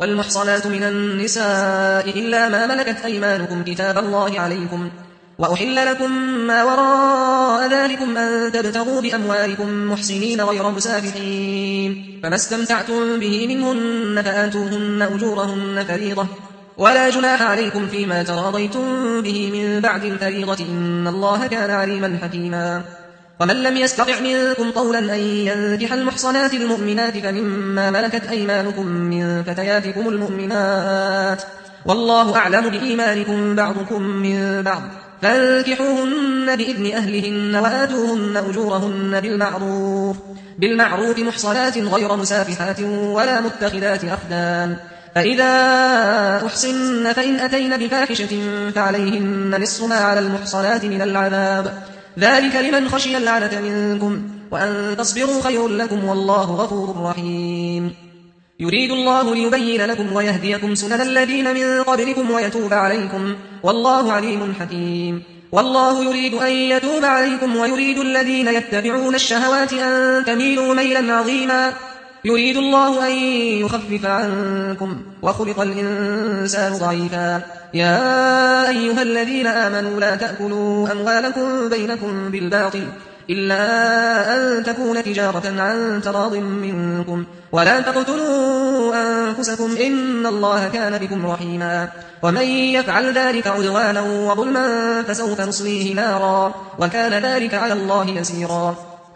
والمحصنات من النساء إلا ما ملكت أيمانكم كتاب الله عليكم، وأحل لكم ما وراء ذلكم أن تبتغوا بأموالكم محسنين غير مسافحين، فما استمتعتم به منهن فآتوهن أجورهن فريضة، ولا جناح عليكم فيما تراضيتم به من بعد الفريضة، إن الله كان عليما حكيما. ومن لم يستطع منكم طولا أن ينكح المحصنات المؤمنات فمما ملكت أيمانكم من فتياتكم المؤمنات، والله أعلم بإيمانكم بعضكم من بعض، فانكحوهن بإذن أهلهن وآتوهن أجورهن بالمعروف محصنات غير مسافحات ولا متخذات أخدان، فإذا أحصن فإن أتين بفاحشة فعليهن نصف ما على المحصنات من العذاب، ذلك لمن خشي العنة منكم، وأن تصبروا خير لكم والله غفور رحيم. يريد الله ليبين لكم ويهديكم سنن الذين من قبلكم ويتوب عليكم، والله عليم حكيم. والله يريد أن يتوب عليكم ويريد الذين يتبعون الشهوات أن تميلوا ميلا عظيما. يريد الله أن يخفف عنكم وخلق الإنسان ضعيفا. يا أيها الذين آمنوا لا تأكلوا أموالكم بينكم بالباطل إلا أن تكون تجارة عن تراض منكم، ولا تقتلوا أنفسكم إن الله كان بكم رحيما. ومن يفعل ذلك عدوانا وظلما فسوف نصليه نارا، وكان ذلك على الله يسيرا.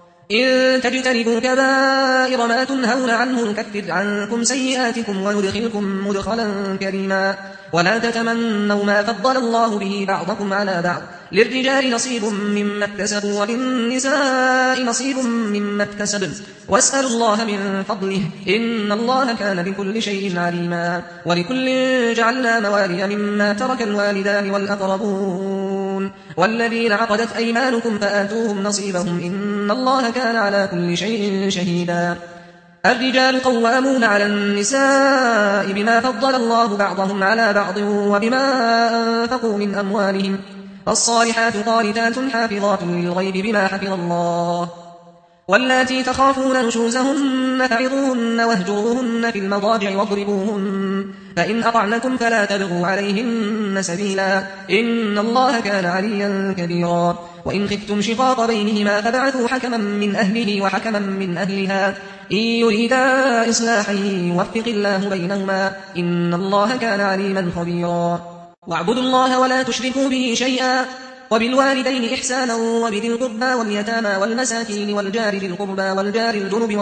إن تجتنبوا كبائر ما تنهون عنه نكفر عنكم سيئاتكم وندخلكم مدخلا كريما. ولا تتمنوا ما فضل الله به بعضكم على بعض، للرجال نصيب مما اكتسبوا وللنساء نصيب مما اكتسبن، واسألوا الله من فضله إن الله كان بكل شيء عليما. ولكل جعلنا موالي مما ترك الوالدان والأقربون والذين عقدت أيمانكم فآتوهم نصيبهم إن الله كان على كل شيء شهيدا. الرجال قوامون على النساء بما فضل الله بعضهم على بعض وبما أنفقوا من أموالهم، الصالحات قانتات حافظات للغيب بما حفظ الله. واللاتي تخافون نشوزهن فعظوهن واهجروهن في المضاجع واضربوهن، فإن أطعنكم فلا تبغوا عليهن سبيلا إن الله كان عليا كبيرا. وإن خفتم شقاق بينهما فبعثوا حكما من أهله وحكما من أهلها إن يريدا إصلاحا يوفق الله بينهما إن الله كان عليما خبيرا. واعبدوا الله ولا تشركوا به شيئا، وبالوالدين إحسانا وبذي القربى واليتامى والمساكين والجار ذي القربى والجار الجنب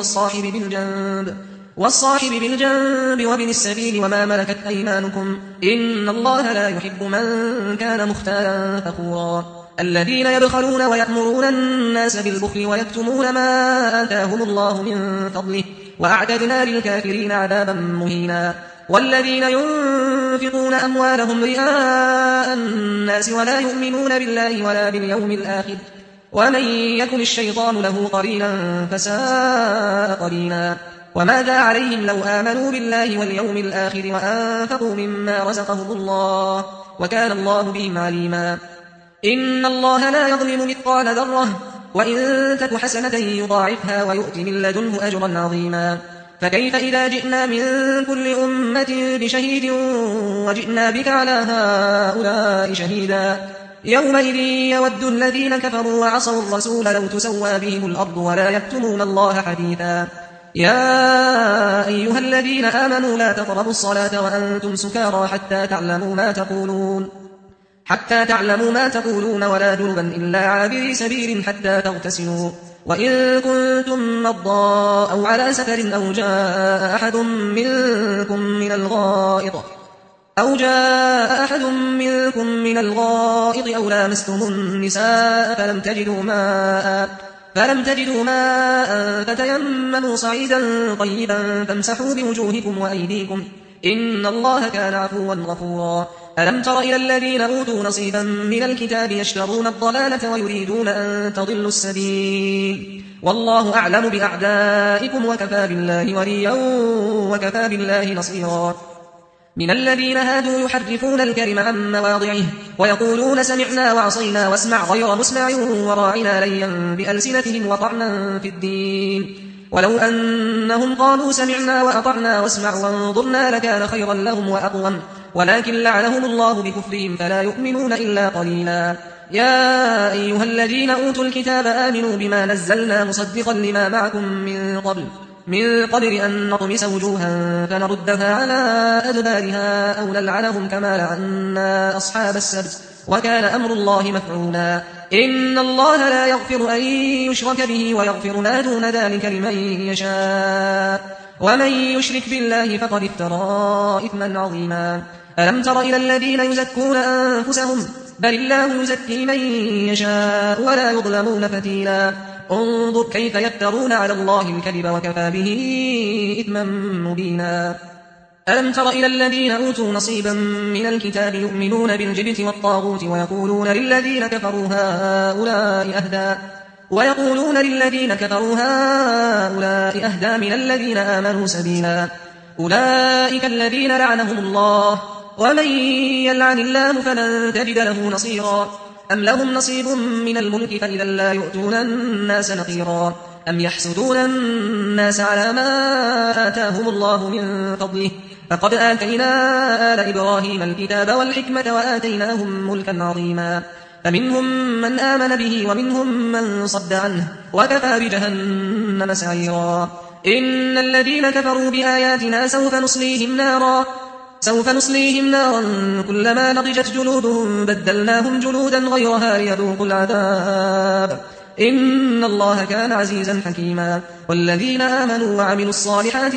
والصاحب بالجنب وابن السبيل وما ملكت أيمانكم إن الله لا يحب من كان مختالا فخورا. الذين يبخلون ويأمرون الناس بالبخل ويكتمون ما آتاهم الله من فضله وأعتدنا للكافرين عذابا مهينا. والذين ينفقون أموالهم رئاء الناس ولا يؤمنون بالله ولا باليوم الآخر ومن يكن الشيطان له قرينا فساء قرينا. وماذا عليهم لو آمنوا بالله واليوم الآخر وأنفقوا مما رزقهم الله وكان الله بهم عليما. إن الله لا يظلم مثقال ذرة وإن تك حسنة يضاعفها ويؤت من لدنه أجرا عظيما. فكيف إذا جئنا من كل أمة بشهيد وجئنا بك على هؤلاء شهيدا يومئذ يود الذين كفروا وعصوا الرسول لو تسوى بهم الأرض ولا يكتمون الله حديثا. يا أيها الذين آمنوا لا تقربوا الصلاة وأنتم سكارى حتى تعلموا ما تقولون ولا جنبا إلا عابري سبيل حتى تغتسلوا وإن كنتم مرضى أو على سفر أو جاء أحد منكم من الغائط أو لامستم النساء فلم تجدوا ماء فتيمموا صعيدا طيبا فامسحوا بوجوهكم وأيديكم إن الله كان عفوا غفورا. ألم تر إلى الذين أوتوا نصيبا من الكتاب يشترون الضلالة ويريدون أن تضلوا السبيل والله أعلم بأعدائكم وكفى بالله وليا وكفى بالله نصيرا. من الذين هادوا يحرفون الكلم عن مواضعه ويقولون سمعنا وعصينا واسمع غير مسمع وراعنا ليا بألسنتهم وطعنا في الدين ولو أنهم قالوا سمعنا وأطعنا واسمع وانظرنا لكان خيرا لهم وأقوم، ولكن لعنهم الله بكفرهم فلا يؤمنون إلا قليلا. يا أيها الذين أوتوا الكتاب آمنوا بما نزلنا مصدقا لما معكم من قبل أن نطمس وجوها فنردها على أدبارها أو نلعنهم كما لعنا أصحاب السبت، وكان أمر الله مفعولا. إن الله لا يغفر أن يشرك به ويغفر ما دون ذلك لمن يشاء، ومن يشرك بالله فقد افترى إثما عظيما. ألم تر إلى الذين يزكون أنفسهم بل الله يزكي من يشاء ولا يظلمون فتيلا. انظر كيف يفترون على الله الكذب وكفى به إثما مبينا. ألم تر إلى الذين أوتوا نصيبا من الكتاب يؤمنون بالجبت والطاغوت ويقولون للذين كفروا هؤلاء أهدى من الذين آمنوا سبيلا. أولئك الذين لعنهم الله، ومن يلعن الله فلن تجد له نصيرا. أم لهم نصيب من الملك فإذا لا يؤتون الناس نقيرا. أم يحسدون الناس على ما آتاهم الله من فضله، فقد آتينا آل إبراهيم الكتاب والحكمة وآتيناهم ملكا عظيما. فمنهم من آمن به ومنهم من صد عنه، وكفى بجهنم سعيرا. إن الذين كفروا بآياتنا سوف نصليهم نارا كلما نضجت جلودهم بدلناهم جلودا غيرها ليذوقوا العذاب، إن الله كان عزيزا حكيما. والذين آمنوا وعملوا الصالحات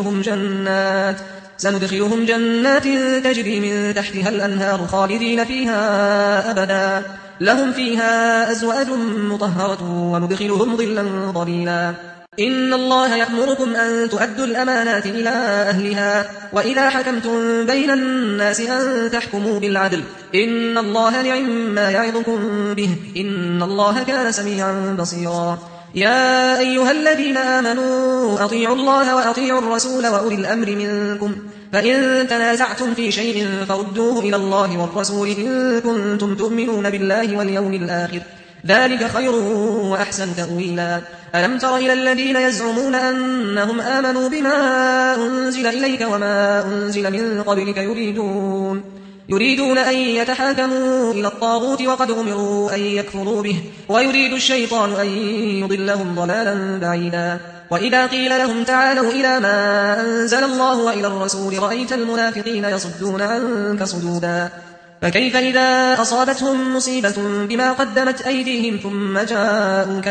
سندخلهم جنات تجري من تحتها الأنهار خالدين فيها أبدا، لهم فيها أزواج مطهرة وندخلهم ظلا ظليلا. إن الله يأمركم أن تؤدوا الأمانات إلى أهلها، وإذا حكمتم بين الناس أن تحكموا بالعدل، إن الله نعم يعظكم به، إن الله كان سميعا بصيرا. يا أيها الذين آمنوا أطيعوا الله وأطيعوا الرسول وأولي الأمر منكم، فإن تنازعتم في شيء فردوه إلى الله والرسول إن كنتم تؤمنون بالله واليوم الآخر، ذلك خير وأحسن تأويلا. ألم تر إلى الذين يزعمون أنهم آمنوا بما أنزل إليك وما أنزل من قبلك يريدون أن يتحاكموا إلى الطاغوت وقد أمروا أن يكفروا به، ويريد الشيطان أن يضلهم ضلالا بعيدا. وإذا قيل لهم تعالوا إلى ما أنزل الله وإلى الرسول رأيت المنافقين يصدون عنك صدودا. فكيف إذا أصابتهم مصيبة بما قدمت أيديهم ثم جاءوك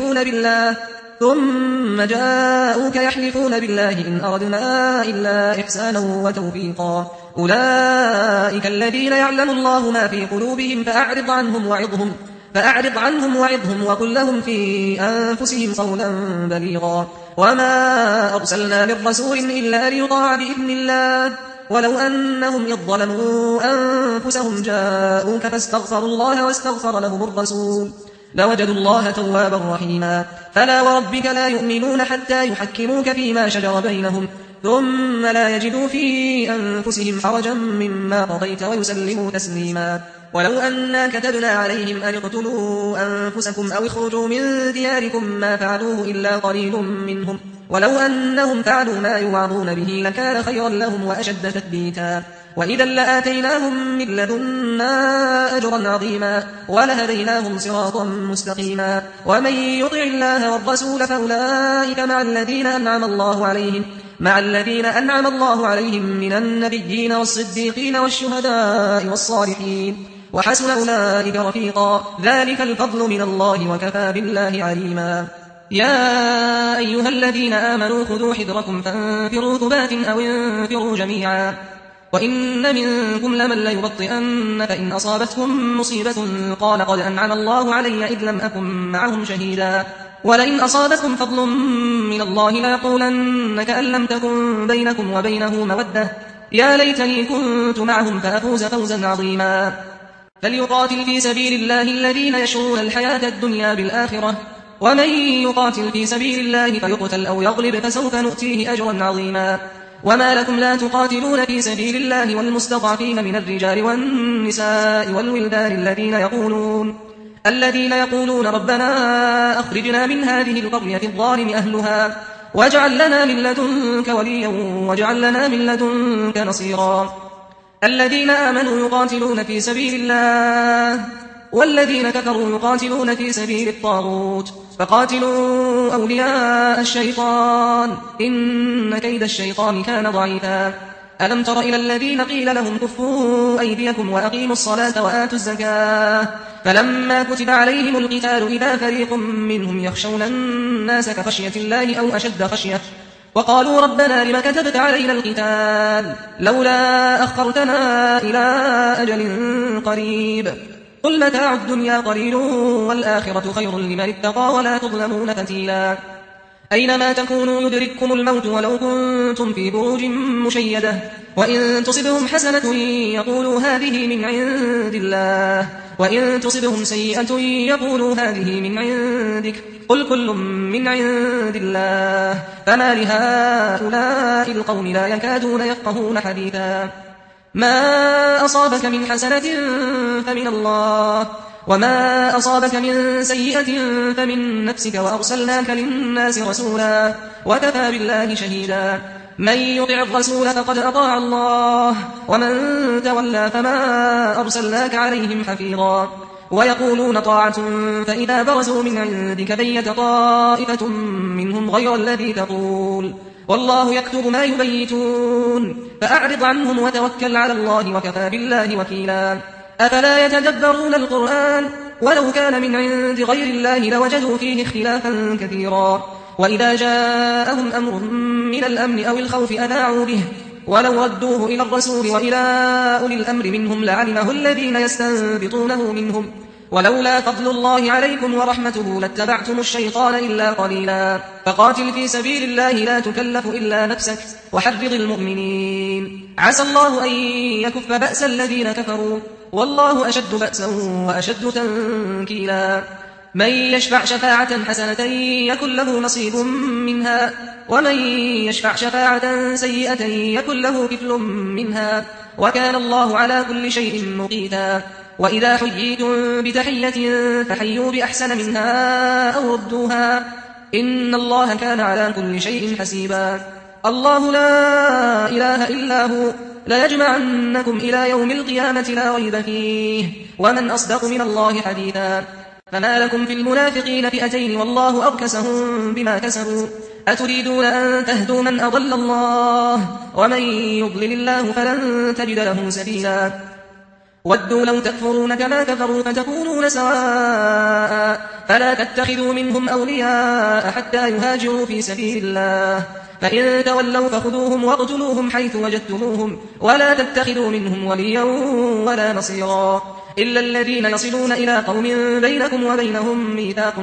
يحلفون بالله إن أردنا إلا إحسانا وتوفيقا، أولئك الذين يعلم الله ما في قلوبهم فأعرض عنهم وعظهم وقل لهم في أنفسهم قولا بليغا. وما أرسلنا من رسول إلا ليطاع بإذن الله، ولو أنهم إذ ظلموا أنفسهم جاءوك فاستغفروا الله واستغفر لهم الرسول لوجدوا الله توابا رحيما. فلا وربك لا يؤمنون حتى يحكموك فيما شجر بينهم ثم لا يجدوا في أنفسهم حرجا مما قضيت ويسلموا تسليما. ولو أنا كتبنا عليهم أن اقتلوا أنفسكم أو اخرجوا من دياركم ما فعلوه إلا قليل منهم، ولو أنهم فعلوا ما يوعظون به لكان خيرا لهم وأشد تثبيتا، وإذا لآتيناهم من لدنا أجرا عظيما ولهديناهم صراطا مستقيما. ومن يطع الله والرسول فأولئك مع الذين أنعم الله عليهم من النبيين والصديقين والشهداء والصالحين، وحسن أولئك رفيقا، ذلك الفضل من الله وكفى بالله عليما. يا أيها الذين آمنوا خذوا حذركم فانفروا ثبات أو انفروا جميعا، وإن منكم لمن ليبطئن فإن أصابتهم مصيبة قال قد أنعم الله علي إذ لم أكن معهم شهيدا، ولئن أصابتكم فضل من الله ليقولن كأن لم تكن بينكم وبينه مودة يا ليتني كنت معهم فأفوز فوزا عظيما. فليقاتل في سبيل الله الذين يشرون الحياة الدنيا بالآخرة، ومن يقاتل في سبيل الله فيقتل أو يغلب فسوف نؤتيه أجرا عظيما. وما لكم لا تقاتلون في سبيل الله والمستضعفين من الرجال والنساء والولدان الذين يقولون ربنا أخرجنا من هذه القرية الظالم أهلها واجعل لنا من لدنك وليا واجعل لنا من لدنك نصيرا. الذين آمنوا يقاتلون في سبيل الله والذين كفروا يقاتلون في سبيل الطاغوت فقاتلوا أولياء الشيطان إن كيد الشيطان كان ضعيفا. ألم تر إلى الذين قيل لهم كفوا أيديكم وأقيموا الصلاة وآتوا الزكاة فلما كتب عليهم القتال إذا فريق منهم يخشون الناس كخشية الله أو أشد خشية وقالوا ربنا لم كتبت علينا القتال لولا أخرتنا إلى أجل قريب قل متاع الدنيا قليل والآخرة خير لمن اتقى ولا تظلمون فتيلا. أينما تكونوا يدرككم الموت ولو كنتم في بروج مشيدة وإن تصبهم حسنة يقولوا هذه من عند الله وإن تصبهم سيئة يقولوا هذه من عندك قل كل من عند الله فما لهؤلاء القوم لا يكادون يفقهون حديثا. ما أصابك من حسنة فمن الله وما أصابك من سيئة فمن نفسك وأرسلناك للناس رسولا وكفى بالله شهيدا. من يطع الرسول فقد أطاع الله ومن تولى فما أرسلناك عليهم حفيظا. ويقولون طاعة فإذا برزوا من عندك بيت طائفة منهم غير الذي تقول والله يكتب ما يبيتون فأعرض عنهم وتوكل على الله وكفى بالله وكيلا. أفلا يتدبرون القرآن ولو كان من عند غير الله لوجدوا فيه اختلافا كثيرا وإذا جاءهم أمر من الأمن أو الخوف أذاعوا به ولو ردوه إلى الرسول وإلى أولي الأمر منهم لعلمه الذين يستنبطونه منهم ولولا فضل الله عليكم ورحمته لاتبعتم الشيطان إلا قليلا. فقاتل في سبيل الله لا تكلف إلا نفسك وحرض المؤمنين عسى الله أن يكف بأس الذين كفروا والله أشد بأسا وأشد تنكيلا. من يشفع شفاعة حسنة يكن له نصيب منها ومن يشفع شفاعة سيئة يكن له كفل منها وكان الله على كل شيء مقيتا. وإذا حييتم بتحية فحيوا بأحسن منها أو ردوها إن الله كان على كل شيء حسيبا. الله لا إله إلا هو ليجمعنكم إلى يوم القيامة لا ريب فيه ومن أصدق من الله حديثا. فما لكم في المنافقين فئتين والله أركسهم بما كسبوا أتريدون أن تهدوا من أضل الله ومن يضلل الله فلن تجد له سبيلا. ودوا لو تكفرون كما كفروا فتكونون سواء فلا تتخذوا منهم أولياء حتى يهاجروا في سبيل الله فإن تولوا فخذوهم واقتلوهم حيث وجدتموهم ولا تتخذوا منهم وليا ولا نصيرا إلا الذين يصلون إلى قوم بينكم وبينهم ميثاق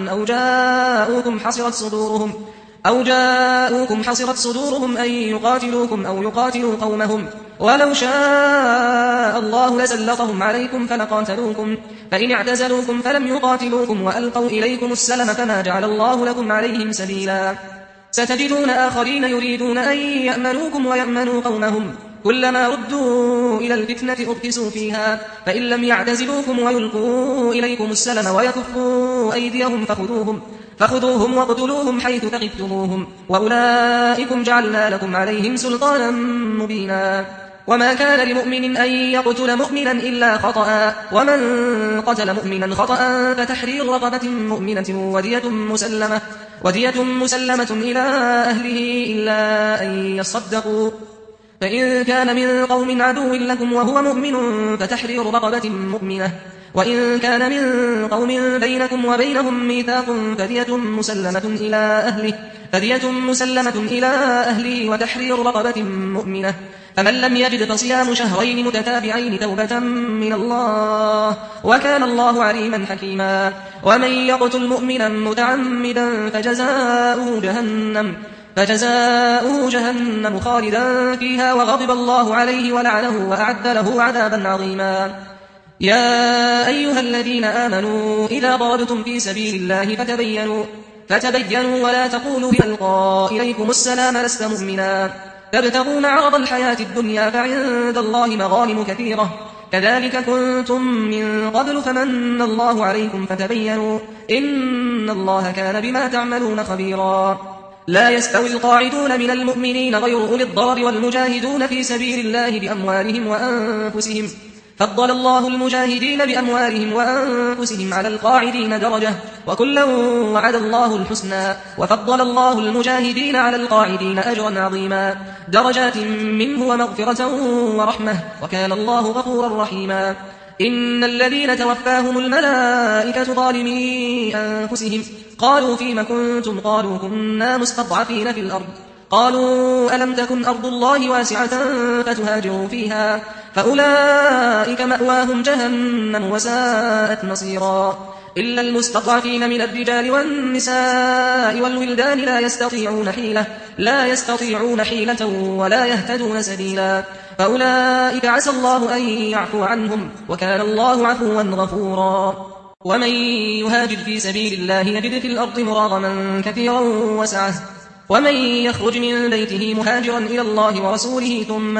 أو جاءوكم حصرت صدورهم أن يقاتلوكم أو يقاتلوا قومهم ولو شاء الله لسلطهم عليكم فلقاتلوكم فإن اعتزلوكم فلم يقاتلوكم وألقوا إليكم السلم فما جعل الله لكم عليهم سبيلا. ستجدون آخرين يريدون أن يأمنوكم ويأمنوا قومهم كلما ردوا إلى الفتنة أركسوا فيها فإن لم يعتزلوكم ويلقوا إليكم السلم ويكفوا أيديهم فخذوهم واقتلوهم حيث ثقفتموهم وأولئكم جعلنا لكم عليهم سلطانا مبينا. وما كان لمؤمن أن يقتل مؤمنا إلا خطأ ومن قتل مؤمنا خطأ فتحرير رقبة مؤمنة ودية مسلمة إلى أهله إلا أن يصدقوا فإن كان من قوم عدو لكم وهو مؤمن فتحرير رقبة مؤمنة وإن كان من قوم بينكم وبينهم ميثاق فدية مسلمة إلى أهله وتحرير رقبة مؤمنة فمن لم يجد فصيام شهرين متتابعين توبة من الله وكان الله عليما حكيما. ومن يقتل مؤمنا متعمدا فجزاؤه جهنم خالدا فيها وغضب الله عليه ولعنه وأعد له عذابا عظيما. يا أيها الذين آمنوا إذا ضربتم في سبيل الله فتبينوا ولا تقولوا ألقى إليكم السلام لست مؤمنا تبتغون عرض الحياة الدنيا فعند الله مغانم كثيرة كذلك كنتم من قبل فمن الله عليكم فتبينوا إن الله كان بما تعملون خبيرا. لا يستوي القاعدون من المؤمنين غير أولي الضرر والمجاهدون في سبيل الله بأموالهم وأنفسهم فضل الله المجاهدين بأموالهم وأنفسهم على القاعدين درجة وكلا وعد الله الحسنى وفضل الله المجاهدين على القاعدين أجرا عظيما درجات منه ومغفرة ورحمة وكان الله غفورا رحيما إن الذين توفاهم الملائكة ظالمي أنفسهم قالوا فيم كنتم قالوا كنا مستضعفين في الأرض قالوا ألم تكن أرض الله واسعة فتهاجروا فيها فأولئك مأواهم جهنم وساءت مصيرا إلا المستضعفين من الرجال والنساء والولدان لا يستطيعون حيلة ولا يهتدون سبيلا فأولئك عسى الله أن يعفو عنهم وكان الله عفوا غفورا ومن يهاجر في سبيل الله يجد في الأرض مراغما كثيرا وسعة ومن يخرج من بيته مهاجرا إلى الله ورسوله ثم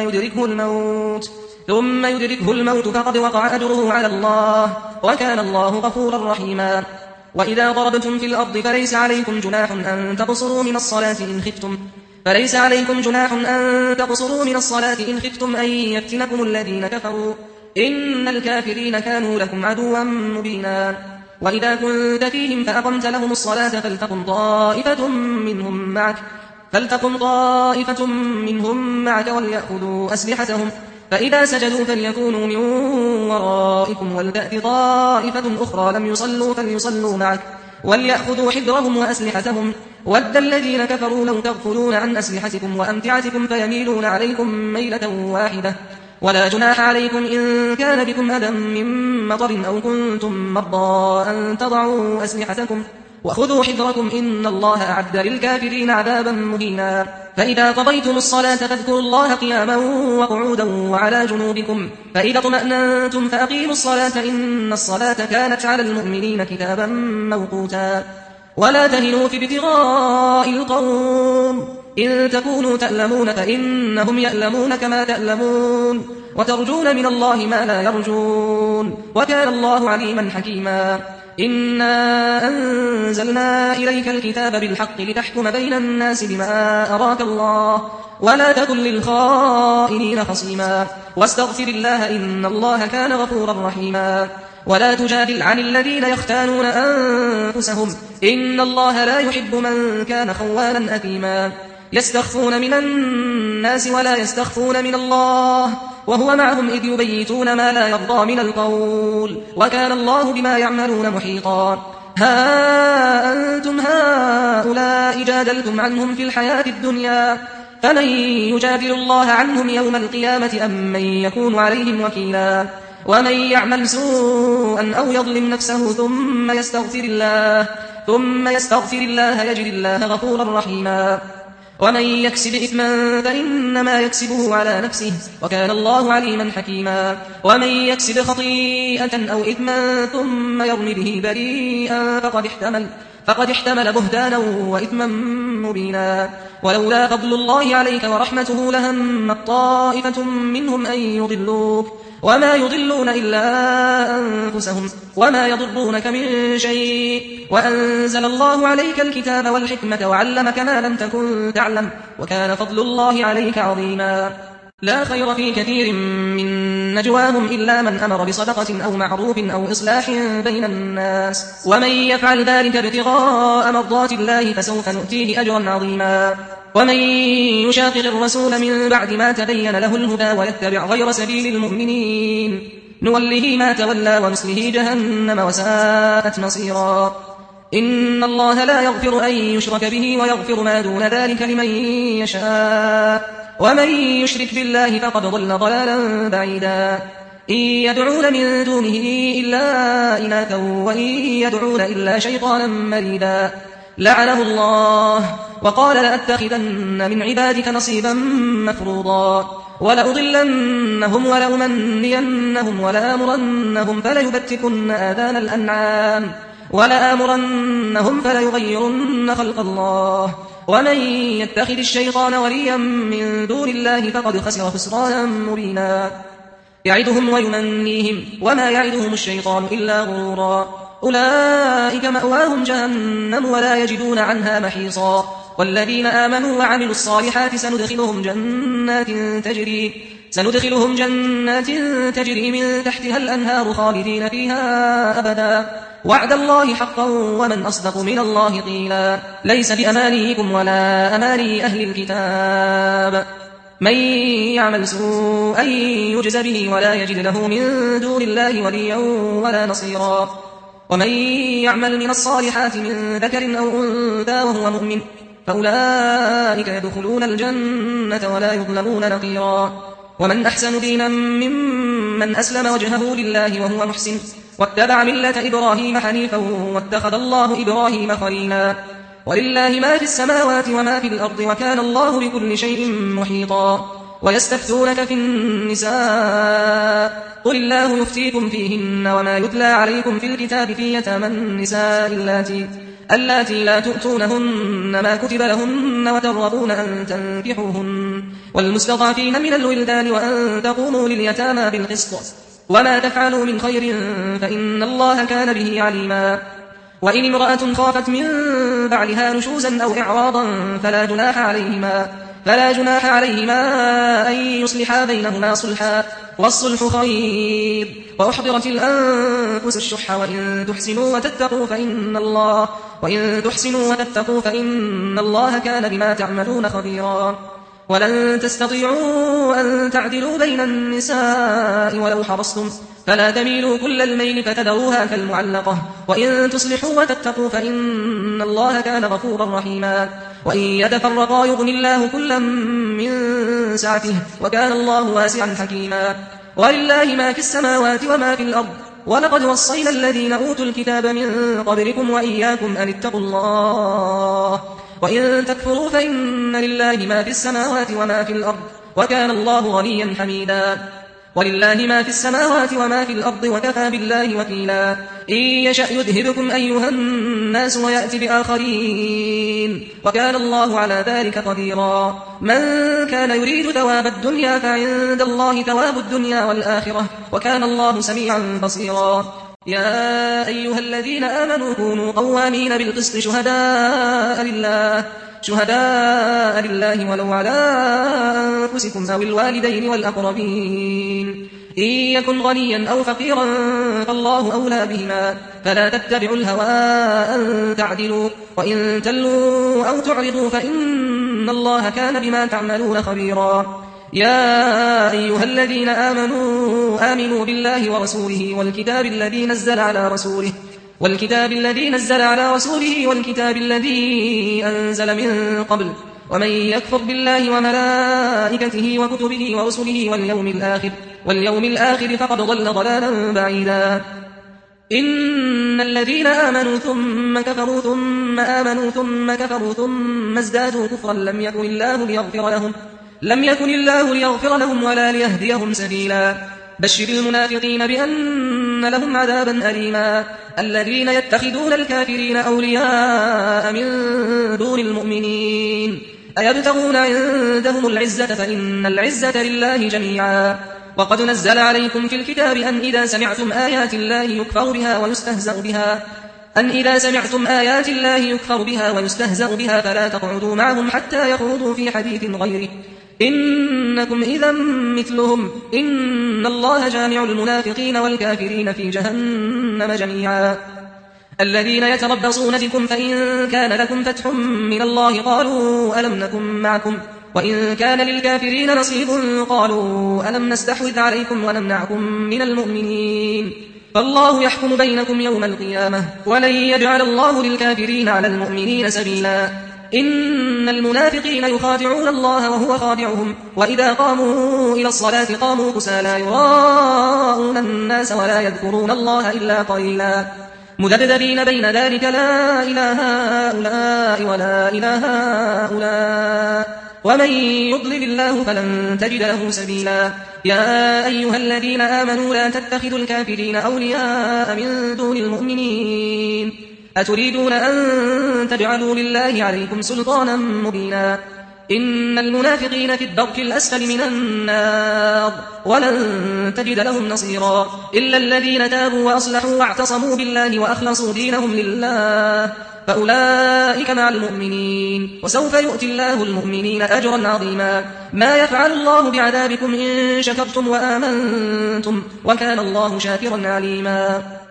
يدركه الموت فقد وقع أجره على الله وكان الله غفورا رحيما وإذا ضربتم في الأرض فليس عليكم جناح أن تقصروا من الصلاة إن خفتم أن يفتنكم الذين كفروا إن الكافرين كانوا لكم عدوا مبينا وإذا كنت فيهم فأقمت لهم الصلاة فلتقم طائفة منهم معك وليأخذوا أسلحتهم فإذا سجدوا فليكونوا من ورائكم ولتأت طائفة أخرى لم يصلوا فليصلوا معك وليأخذوا حذرهم وأسلحتهم ود الذين كفروا لو تغفلون عن أسلحتكم وأمتعتكم فيميلون عليكم ميلة واحدة ولا جناح عليكم إن كان بكم أذى من مطر أو كنتم مرضى أن تضعوا أسلحتكم وخذوا حذركم إن الله أعد للكافرين عذابا مهينا فإذا قضيتم الصلاة فاذكروا الله قياما وقعودا وعلى جنوبكم فإذا اطمأننتم فأقيموا الصلاة إن الصلاة كانت على المؤمنين كتابا موقوتا ولا تهنوا في ابتغاء القوم إن تكونوا تألمون فإنهم يألمون كما تألمون وترجون من الله ما لا يرجون وكان الله عليما حكيما إنا أنزلنا إليك الكتاب بالحق لتحكم بين الناس بما أراك الله ولا تكن للخائنين خصيما واستغفر الله إن الله كان غفورا رحيما ولا تجادل عن الذين يختانون أنفسهم إن الله لا يحب من كان خوانا أثيما يستخفون من الناس ولا يستخفون من الله وهو معهم إذ يبيتون ما لا يرضى من القول وكان الله بما يعملون محيطا ها أنتم هؤلاء جادلتم عنهم في الحياة الدنيا فمن يجادل الله عنهم يوم القيامة أم من يكون عليهم وكيلا ومن يعمل سوءا أو يظلم نفسه ثم يستغفر الله يجد الله غفورا رحيما ومن يكسب إثما فإنما يكسبه على نفسه وكان الله عليما حكيما ومن يكسب خطيئة أو إثما ثم يرم به بريئا فقد احتمل بهتانا وإثما مبينا ولولا فضل الله عليك ورحمته لهمت طائفة منهم أن يضلوك وما يضلون إلا أنفسهم وما يضرونك من شيء وأنزل الله عليك الكتاب والحكمة وعلمك ما لم تكن تعلم وكان فضل الله عليك عظيما لا خير في كثير من نجواهم إلا من أمر بصدقة أو معروف أو إصلاح بين الناس ومن يفعل ذلك ابتغاء مرضات الله فسوف نؤتيه أجرا عظيما ومن يشاقق الرسول من بعد ما تبين له الهدى ويتبع غير سبيل المؤمنين نوله ما تولى ونصله جهنم وساءت مصيرا إن الله لا يغفر أن يشرك به ويغفر ما دون ذلك لمن يشاء ومن يشرك بالله فقد ضل ضلالا بعيدا إن يدعون من دونه إلا إناثا وإن يدعون إلا شيطانا مريدا لعنه الله وقال لأتخذن من عبادك نصيبا مفروضا ولأضلنهم ولأمنينهم ولآمرنهم فليبتكن آذان الأنعام ولآمرنهم فليغيرن خلق الله ومن يتخذ الشيطان وليا من دون الله فقد خسر خسرانا مبينا يعدهم ويمنيهم وما يعدهم الشيطان إلا غرورا أولئك مأواهم جهنم ولا يجدون عنها محيصا والذين آمنوا وعملوا الصالحات سندخلهم جنات تجري من تحتها الأنهار خالدين فيها أبدا وعد الله حقا ومن أصدق من الله قيلا ليس بأمانيكم ولا أماني أهل الكتاب من يعمل سوءا يجز به ولا يجد له من دون الله وليا ولا نصيرا ومن يعمل من الصالحات من ذكر أو أنثى وهو مؤمن فأولئك يدخلون الجنة ولا يظلمون نقيرا ومن أحسن دينا ممن أسلم وجهه لله وهو محسن واتبع ملة إبراهيم حنيفا واتخذ الله إبراهيم خليلا ولله ما في السماوات وما في الأرض وكان الله بكل شيء محيطا ويستفتونك في النساء قل الله يفتيكم فيهن وما يتلى عليكم في الكتاب في يتامى النساء اللاتي لا تؤتونهن ما كتب لهن وترغبون أن تنكحوهن والمستضعفين من الولدان وأن تقوموا لليتامى بالقسط وما تفعلوا من خير فإن الله كان به عليما وإن امرأة خافت من بعلها نشوزا أو إعراضا فلا جناح عليهما أن يصلحا بينهما صلحا والصلح خير وأحضرت الأنفس الشح وإن تحسنوا وتتقوا فإن الله كان بما تعملون خبيرا ولن تستطيعوا أن تعدلوا بين النساء ولو حرصتم فلا تميلوا كل الميل فتذروها كالمعلقة وإن تصلحوا وتتقوا فإن الله كان غفورا رحيما وإن يتفرقا يغن الله كلا من سعته وكان الله واسعا حكيما ولله ما في السماوات وما في الأرض ولقد وصينا الذين أوتوا الكتاب من قبلكم وإياكم أن اتقوا الله وإن تكفروا فإن لله ما في السماوات وما في الأرض وكان الله غنيا حميدا ولله ما في السماوات وما في الأرض وكفى بالله وكيلا إن يشأ يذهبكم أيها الناس ويأتي بآخرين وكان الله على ذلك قديرا من كان يريد ثواب الدنيا فعند الله ثواب الدنيا والآخرة وكان الله سميعا بصيرا يا أيها الذين آمنوا كونوا قوامين بالقسط شهداء لله ولو على أنفسكم أو الوالدين والأقربين إن يكن غنيا أو فقيرا فالله أولى بهما فلا تتبعوا الهوى أن تعدلوا وإن تلوا أو تعرضوا فإن الله كان بما تعملون خبيرا يا أيها الذين آمنوا بالله ورسوله والكتاب الذي نزل على رسوله والكتاب الذي أنزل من قبل ومن يكفر بالله وملائكته وكتبه ورسله واليوم الآخر فقد ضل ضلالا بعيدا إن الذين آمنوا ثم كفروا ثم آمنوا ثم كفروا ثم ازدادوا كفرا لم يكن الله ليغفر لهم ولا ليهديهم سبيلا بشر المنافقين بأن لهم عذابا أليما الذين يتخذون الكافرين أولياء من دون المؤمنين أيبتغون عندهم العزة فإن العزة لله جميعا وقد نزل عليكم في الكتاب أن إذا سمعتم آيات الله يكفر بها ويستهزأ بها فلا تقعدوا معهم حتى يخوضوا في حديث غيره إنكم إذا مثلهم إن الله جامع المنافقين والكافرين في جهنم جميعا الذين يتربصون بكم فإن كان لكم فتح من الله قالوا ألم نكن معكم وإن كان للكافرين نصيب قالوا ألم نستحوذ عليكم ونمنعكم من المؤمنين فالله يحكم بينكم يوم القيامة ولن يجعل الله للكافرين على المؤمنين سبيلا إن المنافقين يخادعون الله وهو خادعهم وإذا قاموا إلى الصلاة قاموا كسالى يراءون الناس ولا يذكرون الله إلا قليلا مذبذبين بين ذلك لا إله هؤلاء ولا إله هؤلاء ومن يضلل الله فلن تجد له سبيلا يا أيها الذين آمنوا لا تتخذوا الكافرين أولياء من دون المؤمنين أتريدون أن تجعلوا لله عليكم سلطانا مبينا إن المنافقين في الدرك الأسفل من النار ولن تجد لهم نصيرا إلا الذين تابوا وأصلحوا واعتصموا بالله وأخلصوا دينهم لله فأولئك مع المؤمنين وسوف يؤتي الله المؤمنين أجرا عظيما ما يفعل الله بعذابكم إن شكرتم وآمنتم وكان الله شاكرا عليما